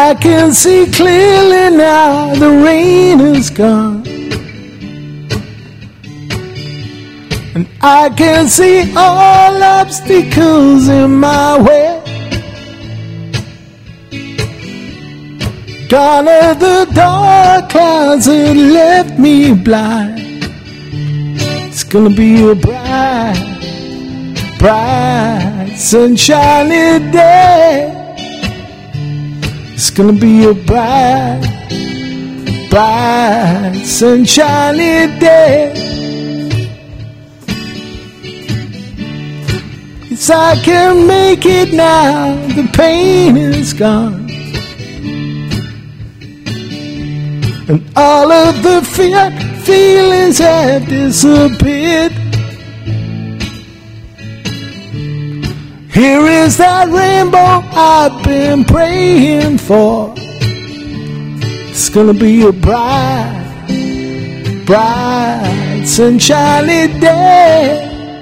I can see clearly now the rain is gone. And I can see all obstacles in my way. Gone are the dark clouds that left me blind. It's gonna be a bright, bright, sunshiny day. It's gonna be a bright, bright, sunshiny day. Yes, I can make it now, the pain is gone. And all of the feelings have disappeared. Here is that rainbow I've been praying for. It's gonna be a bright, bright, sunshiny day.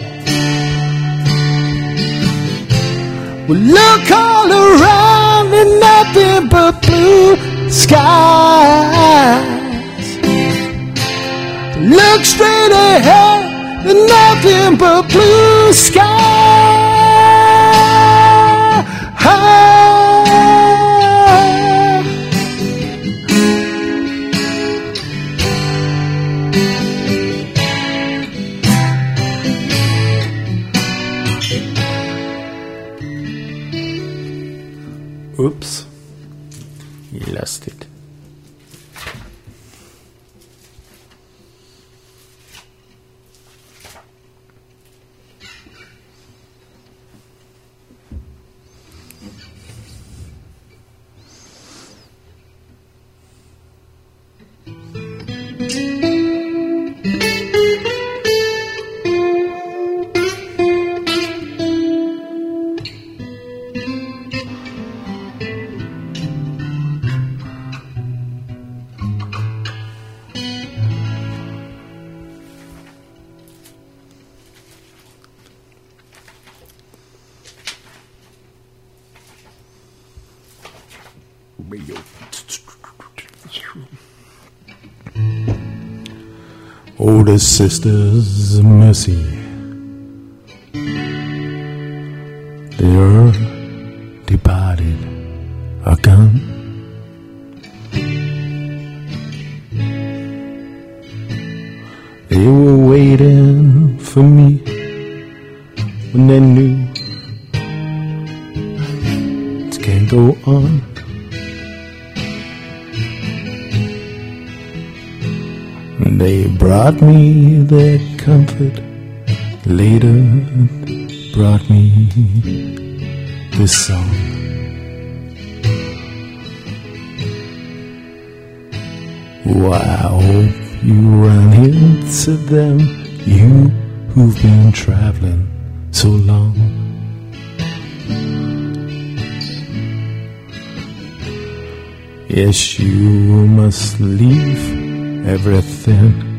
Well, look all around and nothing but blue skies. Look straight ahead and nothing but blue skies. Oops, you lost it. Older sisters, mercy, they are departed, are gone. They were waiting for me when they knew it can't go on. They brought me their comfort, later brought me this song. Oh, I hope you run into them, you who've been traveling so long. Yes, you must leave everything